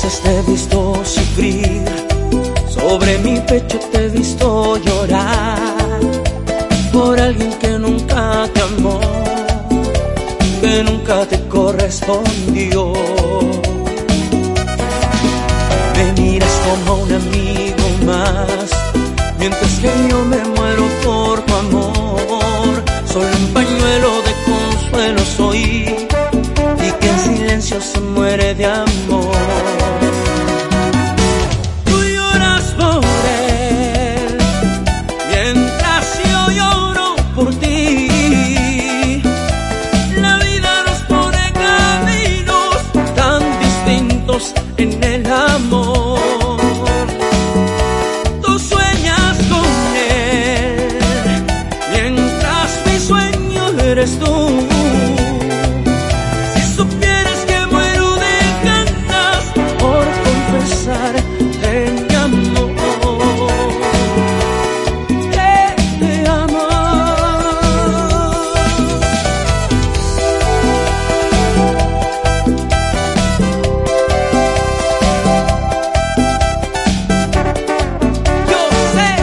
veces te he visto sufrir, sobre mi pecho te he visto llorar, por alguien que nunca te amó, que nunca te correspondió. Me miras como un amigo más, mientras que yo me muero por tu amor. Soy un pañuelo de consuelo, soy, y que en silencio se muere de amor. Tú lloras por él, mientras yo lloro por ti. La vida nos pone caminos tan distintos en el amor. Tú sueñas con él, mientras mi sueño eres tú. Si supieras que muero de ganas por confesarte mi amor, que te amo. Yo sé.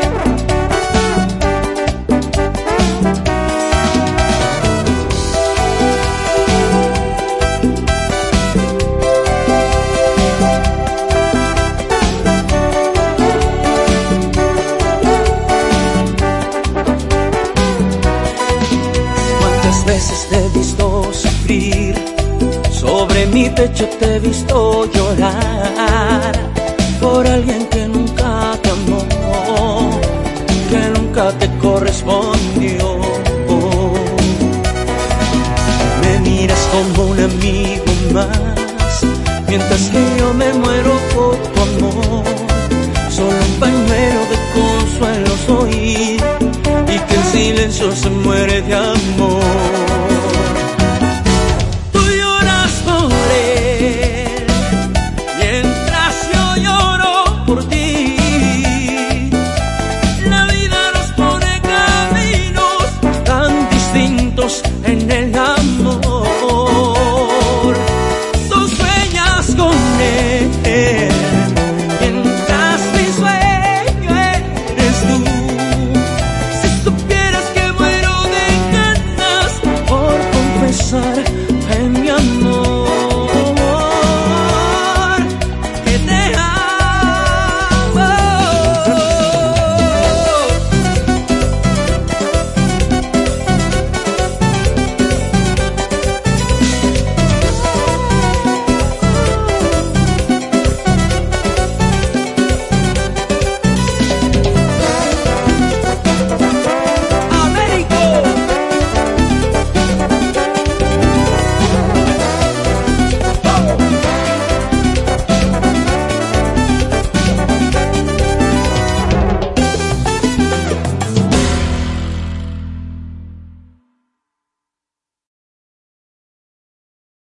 Cuántas veces te he visto sufrir, sobre mi pecho te he visto llorar, por alguien que nunca te amó, que nunca te correspondió. Me miras como un amigo más, mientras que yo me muero